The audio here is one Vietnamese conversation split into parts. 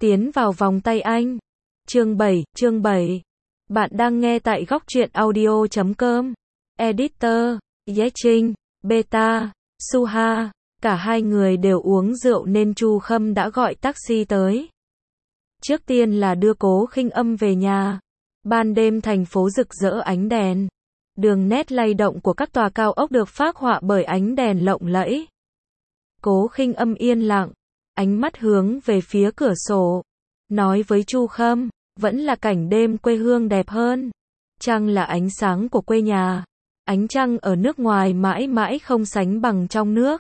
tiến vào vòng tay anh. Chương 7. Bạn đang nghe tại góc truyện audio.com. Editor, Trinh, Beta, Suha. Cả hai người đều uống rượu nên Chu Khâm đã gọi taxi tới. Trước tiên là đưa Cố Khinh Âm về nhà. Ban đêm thành phố rực rỡ ánh đèn. Đường nét lay động của các tòa cao ốc được phác họa bởi ánh đèn lộng lẫy. Cố Khinh Âm yên lặng, ánh mắt hướng về phía cửa sổ, nói với Chu Khâm, vẫn là cảnh đêm quê hương đẹp hơn. Trăng là ánh sáng của quê nhà, ánh trăng ở nước ngoài mãi mãi không sánh bằng trong nước.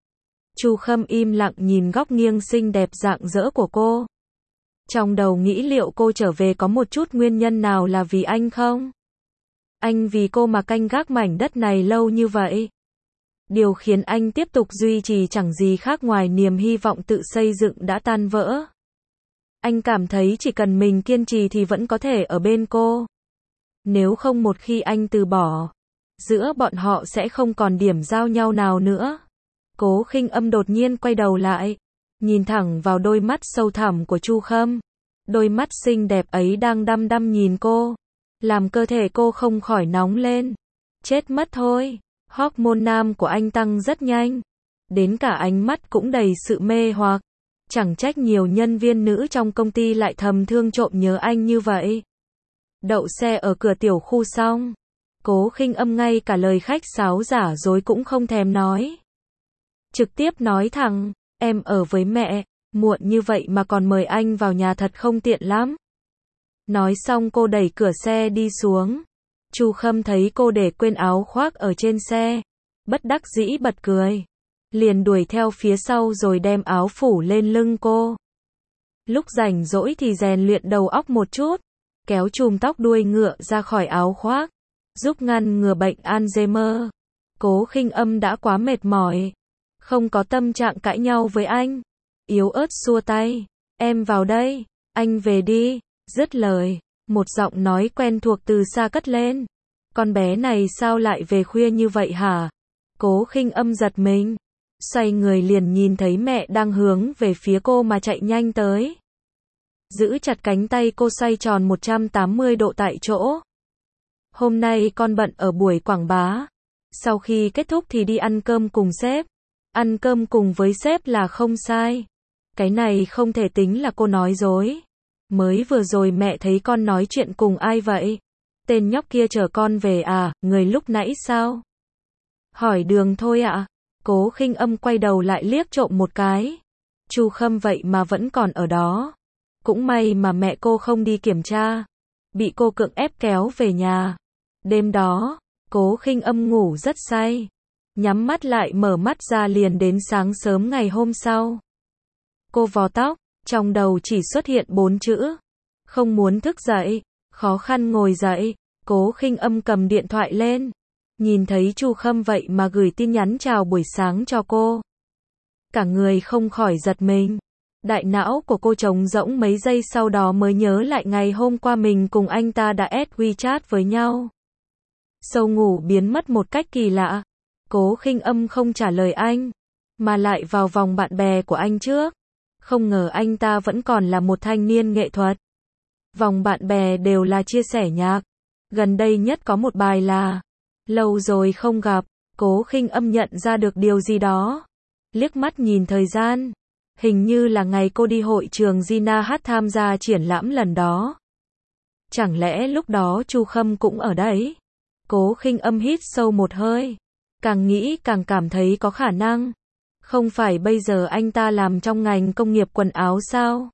Chu Khâm im lặng nhìn góc nghiêng xinh đẹp rạng rỡ của cô. Trong đầu nghĩ liệu cô trở về có một chút nguyên nhân nào là vì anh không? Anh vì cô mà canh gác mảnh đất này lâu như vậy. Điều khiến anh tiếp tục duy trì chẳng gì khác ngoài niềm hy vọng tự xây dựng đã tan vỡ. Anh cảm thấy chỉ cần mình kiên trì thì vẫn có thể ở bên cô. Nếu không một khi anh từ bỏ, giữa bọn họ sẽ không còn điểm giao nhau nào nữa. Cố Khinh Âm đột nhiên quay đầu lại, nhìn thẳng vào đôi mắt sâu thẳm của Chu Khâm. Đôi mắt xinh đẹp ấy đang đăm đăm nhìn cô, làm cơ thể cô không khỏi nóng lên. Chết mất thôi, hormone nam của anh tăng rất nhanh, đến cả ánh mắt cũng đầy sự mê hoặc. Chẳng trách nhiều nhân viên nữ trong công ty lại thầm thương trộm nhớ anh như vậy. Đậu xe ở cửa tiểu khu xong, Cố Khinh Âm ngay cả lời khách sáo giả dối cũng không thèm nói. Trực tiếp nói thẳng, em ở với mẹ, muộn như vậy mà còn mời anh vào nhà thật không tiện lắm. Nói xong cô đẩy cửa xe đi xuống. Chu Khâm thấy cô để quên áo khoác ở trên xe, bất đắc dĩ bật cười, liền đuổi theo phía sau rồi đem áo phủ lên lưng cô. Lúc rảnh rỗi thì rèn luyện đầu óc một chút, kéo chùm tóc đuôi ngựa ra khỏi áo khoác, giúp ngăn ngừa bệnh Alzheimer. Cố Khinh Âm đã quá mệt mỏi, không có tâm trạng cãi nhau với anh, yếu ớt xua tay, em vào đây, anh về đi. Dứt lời, một giọng nói quen thuộc từ xa cất lên. Con bé này sao lại về khuya như vậy hả? Cố Khinh Âm giật mình, xoay người liền nhìn thấy mẹ đang hướng về phía cô mà chạy nhanh tới. Giữ chặt cánh tay cô xoay tròn 180 độ tại chỗ. Hôm nay con bận ở buổi quảng bá. Sau khi kết thúc thì đi ăn cơm cùng sếp. Ăn cơm cùng với sếp là không sai. Cái này không thể tính là cô nói dối. Mới vừa rồi mẹ thấy con nói chuyện cùng ai vậy? Tên nhóc kia chở con về à, người lúc nãy sao? Hỏi đường thôi ạ. Cố Khinh Âm quay đầu lại liếc trộm một cái. Chu Khâm vậy mà vẫn còn ở đó. Cũng may mà mẹ cô không đi kiểm tra, bị cô cưỡng ép kéo về nhà. Đêm đó, Cố Khinh Âm ngủ rất say, nhắm mắt lại mở mắt ra liền đến sáng sớm ngày hôm sau. Cô vò tóc, trong đầu chỉ xuất hiện 4 chữ. Không muốn thức dậy, khó khăn ngồi dậy. Cố Khinh Âm cầm điện thoại lên, nhìn thấy Chu Khâm vậy mà gửi tin nhắn chào buổi sáng cho cô. Cả người không khỏi giật mình. Đại não của cô trống rỗng mấy giây sau đó mới nhớ lại ngày hôm qua mình cùng anh ta đã add WeChat với nhau. Sâu ngủ biến mất một cách kỳ lạ. Cố Khinh Âm không trả lời anh, mà lại vào vòng bạn bè của anh trước. Không ngờ anh ta vẫn còn là một thanh niên nghệ thuật. Vòng bạn bè đều là chia sẻ nhạc. Gần đây nhất có một bài là lâu rồi không gặp. Cố Khinh Âm nhận ra được điều gì đó. Liếc mắt nhìn thời gian, hình như là ngày cô đi hội trường Gina hát tham gia triển lãm lần đó. Chẳng lẽ lúc đó Chu Khâm cũng ở đấy? Cố Khinh Âm hít sâu một hơi, càng nghĩ càng cảm thấy có khả năng. Không phải bây giờ anh ta làm trong ngành công nghiệp quần áo sao?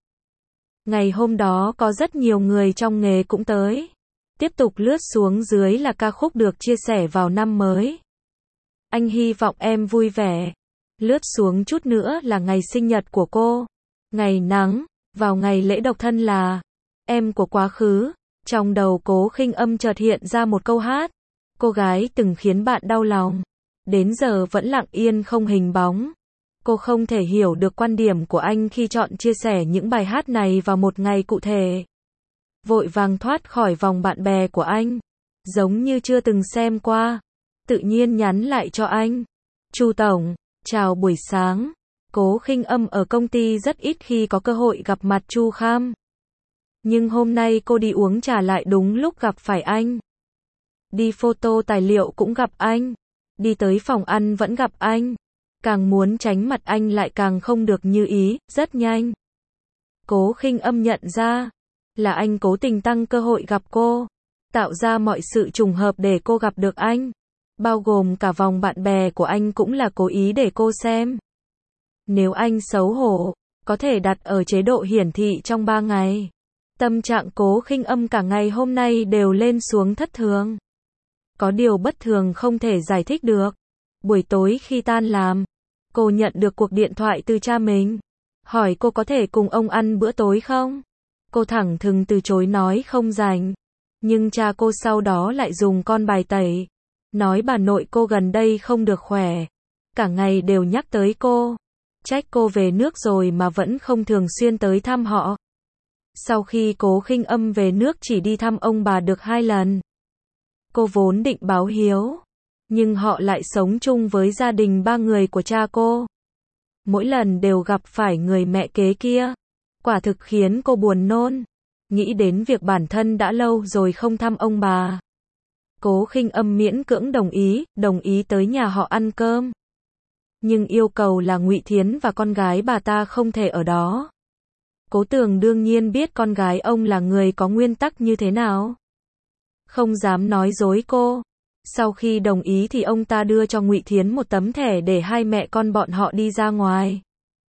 Ngày hôm đó có rất nhiều người trong nghề cũng tới. Tiếp tục lướt xuống dưới là ca khúc được chia sẻ vào năm mới. Anh hy vọng em vui vẻ. Lướt xuống chút nữa là ngày sinh nhật của cô. Ngày nắng, vào ngày lễ độc thân là em của quá khứ. Trong đầu Cố Khinh Âm chợt hiện ra một câu hát. Cô gái từng khiến bạn đau lòng, đến giờ vẫn lặng yên không hình bóng. Cô không thể hiểu được quan điểm của anh khi chọn chia sẻ những bài hát này vào một ngày cụ thể. Vội vàng thoát khỏi vòng bạn bè của anh, giống như chưa từng xem qua. Tự nhiên nhắn lại cho anh. Chu Tổng, chào buổi sáng. Cố Khinh Âm ở công ty rất ít khi có cơ hội gặp mặt Chu Kham. Nhưng hôm nay cô đi uống trà lại đúng lúc gặp phải anh. Đi photo tài liệu cũng gặp anh. Đi tới phòng ăn vẫn gặp anh. Càng muốn tránh mặt anh lại càng không được như ý, rất nhanh. Cố Khinh Âm nhận ra là anh cố tình tăng cơ hội gặp cô, tạo ra mọi sự trùng hợp để cô gặp được anh. Bao gồm cả vòng bạn bè của anh cũng là cố ý để cô xem. Nếu anh xấu hổ, có thể đặt ở chế độ hiển thị trong 3 ngày. Tâm trạng Cố Khinh Âm cả ngày hôm nay đều lên xuống thất thường. Có điều bất thường không thể giải thích được. Buổi tối khi tan làm, cô nhận được cuộc điện thoại từ cha mình. Hỏi cô có thể cùng ông ăn bữa tối không? Cô thẳng thừng từ chối nói không rảnh. Nhưng cha cô sau đó lại dùng con bài tẩy. Nói bà nội cô gần đây không được khỏe. Cả ngày đều nhắc tới cô. Trách cô về nước rồi mà vẫn không thường xuyên tới thăm họ. Sau khi Cố Khinh Âm về nước chỉ đi thăm ông bà được 2 lần. Cô vốn định báo hiếu. Nhưng họ lại sống chung với gia đình 3 người của cha cô. Mỗi lần đều gặp phải người mẹ kế kia. Quả thực khiến cô buồn nôn. Nghĩ đến việc bản thân đã lâu rồi không thăm ông bà. Cố Khinh Âm miễn cưỡng đồng ý tới nhà họ ăn cơm. Nhưng yêu cầu là Ngụy Thiến và con gái bà ta không thể ở đó. Cố Tường đương nhiên biết con gái ông là người có nguyên tắc như thế nào. Không dám nói dối cô. Sau khi đồng ý thì ông ta đưa cho Ngụy Thiến một tấm thẻ để hai mẹ con bọn họ đi ra ngoài.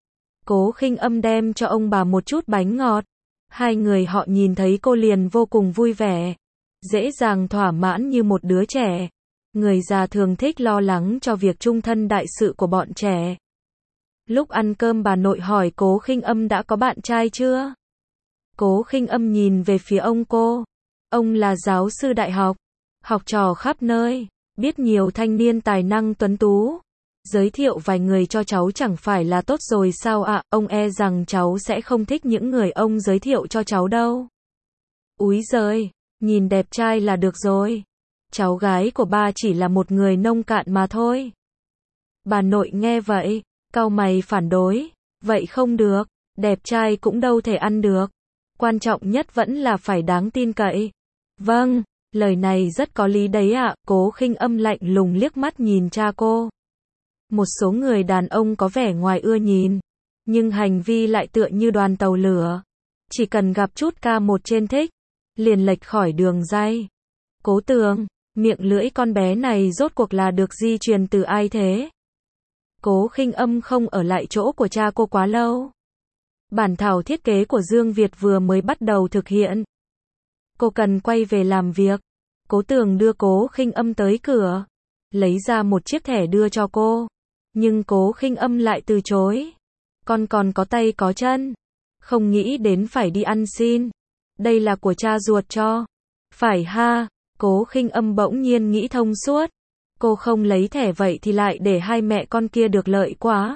Cố Khinh Âm đem cho ông bà một chút bánh ngọt. Hai người họ nhìn thấy cô liền vô cùng vui vẻ. Dễ dàng thỏa mãn như một đứa trẻ. Người già thường thích lo lắng cho việc chung thân đại sự của bọn trẻ. Lúc ăn cơm bà nội hỏi Cố Khinh Âm đã có bạn trai chưa? Cố Khinh Âm nhìn về phía ông cô. Ông là giáo sư đại học, học trò khắp nơi, biết nhiều thanh niên tài năng tuấn tú. Giới thiệu vài người cho cháu chẳng phải là tốt rồi sao ạ? Ông e rằng cháu sẽ không thích những người ông giới thiệu cho cháu đâu. Úi giời, nhìn đẹp trai là được rồi. Cháu gái của ba chỉ là một người nông cạn mà thôi. Bà nội nghe vậy, cau mày phản đối. Vậy không được, đẹp trai cũng đâu thể ăn được. Quan trọng nhất vẫn là phải đáng tin cậy. Vâng, lời này rất có lý đấy ạ. Cố Khinh Âm lạnh lùng liếc mắt nhìn cha cô. Một số người đàn ông có vẻ ngoài ưa nhìn, nhưng hành vi lại tựa như đoàn tàu lửa. Chỉ cần gặp chút ca một trên thích, liền lệch khỏi đường ray. Cố Tường, miệng lưỡi con bé này rốt cuộc là được di truyền từ ai thế? Cố Khinh Âm không ở lại chỗ của cha cô quá lâu. Bản thảo thiết kế của Dương Việt vừa mới bắt đầu thực hiện. Cô cần quay về làm việc. Cố Tường đưa Cố Khinh Âm tới cửa, lấy ra một chiếc thẻ đưa cho cô. Nhưng Cố Khinh Âm lại từ chối. Con còn có tay có chân, không nghĩ đến phải đi ăn xin. Đây là của cha ruột cho. Phải ha? Cố Khinh Âm bỗng nhiên nghĩ thông suốt. Cô không lấy thẻ vậy thì lại để hai mẹ con kia được lợi quá.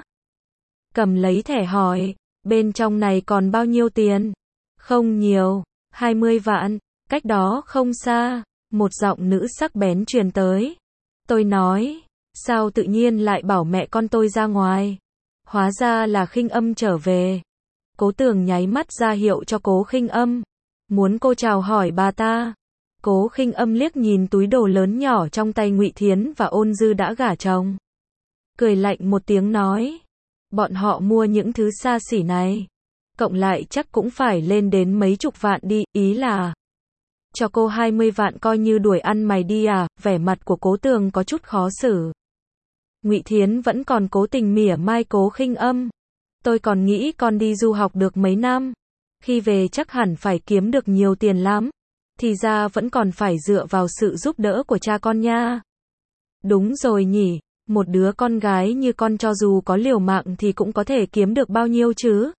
Cầm lấy thẻ hỏi, bên trong này còn bao nhiêu tiền? Không nhiều, 20 vạn, cách đó không xa, một giọng nữ sắc bén truyền tới. Tôi nói, sao tự nhiên lại bảo mẹ con tôi ra ngoài? Hóa ra là Khinh Âm trở về. Cố Tường nháy mắt ra hiệu cho Cố Khinh Âm, muốn cô chào hỏi bà ta. Cố Khinh Âm liếc nhìn túi đồ lớn nhỏ trong tay Ngụy Thiến và Ôn Dư đã gả chồng. Cười lạnh một tiếng nói, bọn họ mua những thứ xa xỉ này, cộng lại chắc cũng phải lên đến mấy chục vạn đi, ý là cho cô 20 vạn coi như đuổi ăn mày đi à? Vẻ mặt của Cố Tường có chút khó xử. Ngụy Thiến vẫn còn cố tình mỉa mai Cố Khinh Âm. Tôi còn nghĩ con đi du học được mấy năm, khi về chắc hẳn phải kiếm được nhiều tiền lắm. Thì ra vẫn còn phải dựa vào sự giúp đỡ của cha con nha. Đúng rồi nhỉ, một đứa con gái như con cho dù có liều mạng thì cũng có thể kiếm được bao nhiêu chứ.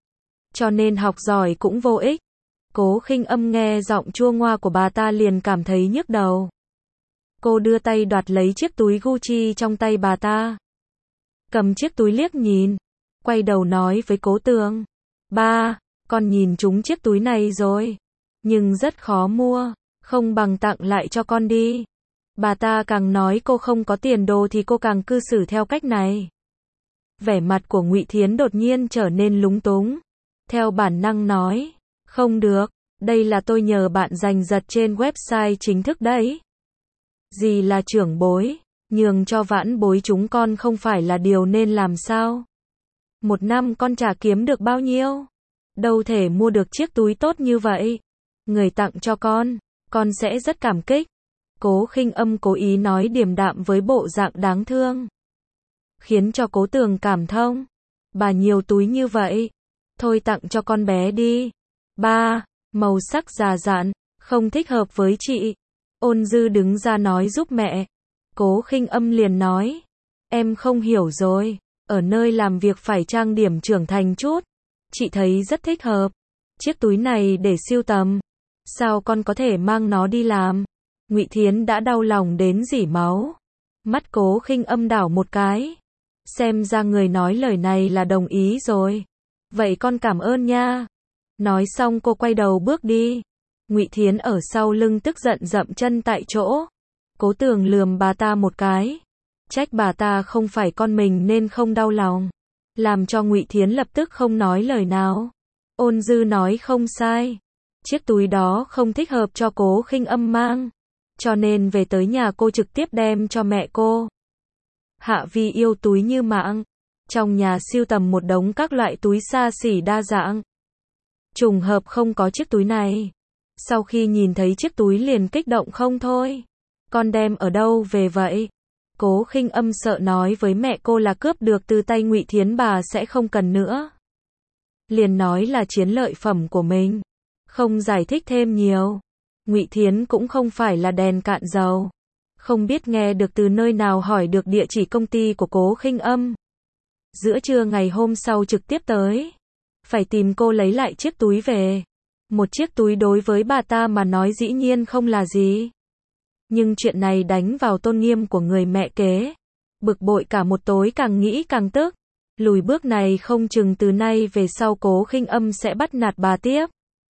Cho nên học giỏi cũng vô ích. Cố Khinh Âm nghe giọng chua ngoa của bà ta liền cảm thấy nhức đầu. Cô đưa tay đoạt lấy chiếc túi Gucci trong tay bà ta. Cầm chiếc túi liếc nhìn, quay đầu nói với Cố Tường. Ba, con nhìn trúng chiếc túi này rồi. Nhưng rất khó mua, không bằng tặng lại cho con đi. Bà ta càng nói cô không có tiền đồ thì cô càng cư xử theo cách này. Vẻ mặt của Ngụy Thiến đột nhiên trở nên lúng túng. Theo bản năng nói, không được, đây là tôi nhờ bạn giành giật trên website chính thức đấy. Gì là trưởng bối, nhường cho vãn bối chúng con không phải là điều nên làm sao? Một năm con chả kiếm được bao nhiêu? Đâu thể mua được chiếc túi tốt như vậy. Người tặng cho con sẽ rất cảm kích. Cố Khinh Âm cố ý nói điềm đạm với bộ dạng đáng thương, khiến cho Cố Tường cảm thông. Bà nhiều túi như vậy, thôi tặng cho con bé đi. Ba, màu sắc già dặn, không thích hợp với chị. Ôn Dư đứng ra nói giúp mẹ. Cố Khinh Âm liền nói, em không hiểu rồi, ở nơi làm việc phải trang điểm trưởng thành chút. Chị thấy rất thích hợp. Chiếc túi này để sưu tầm, sao con có thể mang nó đi làm? Ngụy Thiến đã đau lòng đến rỉ máu. Mắt Cố Khinh Âm đảo một cái. Xem ra người nói lời này là đồng ý rồi. Vậy con cảm ơn nha. Nói xong cô quay đầu bước đi. Ngụy Thiến ở sau lưng tức giận dậm chân tại chỗ. Cố Tường lườm bà ta một cái. Trách bà ta không phải con mình nên không đau lòng. Làm cho Ngụy Thiến lập tức không nói lời nào. Ôn Dư nói không sai. Chiếc túi đó không thích hợp cho Cố Khinh Âm mang. Cho nên về tới nhà cô trực tiếp đem cho mẹ cô. Hạ Vi yêu túi như mạng. Trong nhà sưu tầm một đống các loại túi xa xỉ đa dạng. Trùng hợp không có chiếc túi này. Sau khi nhìn thấy chiếc túi liền kích động không thôi. Con đem ở đâu về vậy? Cố Khinh Âm sợ nói với mẹ cô là cướp được từ tay Ngụy Thiến bà sẽ không cần nữa. Liền nói là chiến lợi phẩm của mình. Không giải thích thêm nhiều. Ngụy Thiến cũng không phải là đèn cạn dầu. Không biết nghe được từ nơi nào hỏi được địa chỉ công ty của Cố Khinh Âm. Giữa trưa ngày hôm sau trực tiếp tới. Phải tìm cô lấy lại chiếc túi về. Một chiếc túi đối với bà ta mà nói dĩ nhiên không là gì. Nhưng chuyện này đánh vào tôn nghiêm của người mẹ kế. Bực bội cả một tối càng nghĩ càng tức. Lùi bước này không chừng từ nay về sau Cố Khinh Âm sẽ bắt nạt bà tiếp.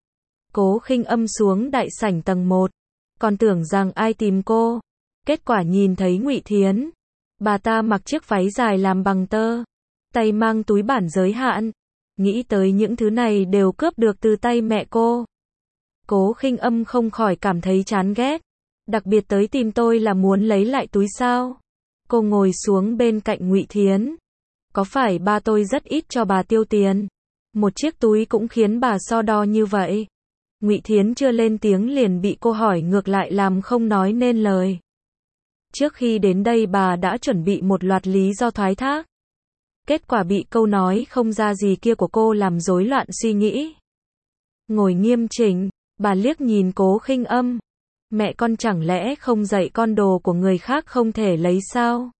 Cố Khinh Âm xuống đại sảnh tầng 1. Còn tưởng rằng ai tìm cô. Kết quả nhìn thấy Ngụy Thiến. Bà ta mặc chiếc váy dài làm bằng tơ. Tay mang túi bản giới hạn. Nghĩ tới những thứ này đều cướp được từ tay mẹ cô. Cố Khinh Âm không khỏi cảm thấy chán ghét. Đặc biệt tới tìm tôi là muốn lấy lại túi sao? Cô ngồi xuống bên cạnh Ngụy Thiến. Có phải ba tôi rất ít cho bà tiêu tiền? Một chiếc túi cũng khiến bà so đo như vậy. Ngụy Thiến chưa lên tiếng liền bị cô hỏi ngược lại làm không nói nên lời. Trước khi đến đây bà đã chuẩn bị một loạt lý do thoái thác. Kết quả bị câu nói không ra gì kia của cô làm rối loạn suy nghĩ. Ngồi nghiêm chỉnh, bà liếc nhìn Cố Khinh Âm. Mẹ con chẳng lẽ không dạy con đồ của người khác không thể lấy sao?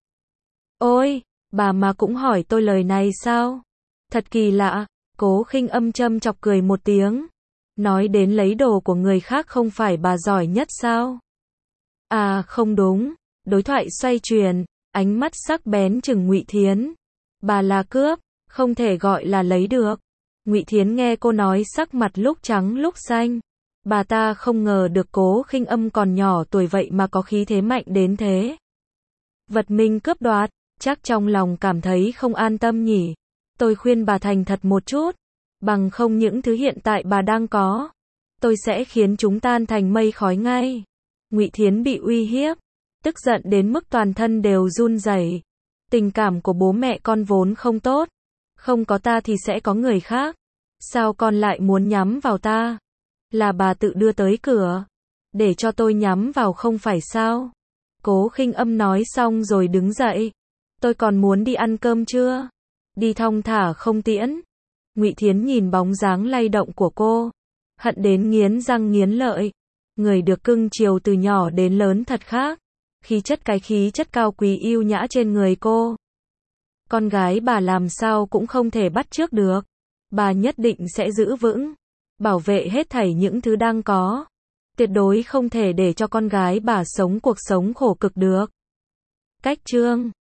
Ôi, bà mà cũng hỏi tôi lời này sao? Thật kỳ lạ. Cố Khinh Âm châm chọc cười một tiếng. Nói đến lấy đồ của người khác không phải bà giỏi nhất sao? À không đúng. Đối thoại xoay chuyển, ánh mắt sắc bén chừng Ngụy Thiến. Bà là cướp, không thể gọi là lấy được. Ngụy Thiến nghe cô nói sắc mặt lúc trắng lúc xanh. Bà ta không ngờ được Cố Khinh Âm còn nhỏ tuổi vậy mà có khí thế mạnh đến thế. Vật mình cướp đoạt, chắc trong lòng cảm thấy không an tâm nhỉ. Tôi khuyên bà thành thật một chút. Bằng không những thứ hiện tại bà đang có, tôi sẽ khiến chúng tan thành mây khói ngay. Ngụy Thiến bị uy hiếp, tức giận đến mức toàn thân đều run rẩy. Tình cảm của bố mẹ con vốn không tốt. Không có ta thì sẽ có người khác. Sao con lại muốn nhắm vào ta? Là bà tự đưa tới cửa. Để cho tôi nhắm vào không phải sao? Cố Khinh Âm nói xong rồi đứng dậy. Tôi còn muốn đi ăn cơm chưa? Đi thong thả không tiễn. Ngụy Thiến nhìn bóng dáng lay động của cô. Hận đến nghiến răng nghiến lợi. Người được cưng chiều từ nhỏ đến lớn thật khác. Khí chất cao quý yêu nhã trên người cô. Con gái bà làm sao cũng không thể bắt chước được. Bà nhất định sẽ giữ vững, bảo vệ hết thảy những thứ đang có. Tuyệt đối không thể để cho con gái bà sống cuộc sống khổ cực được. Cách chương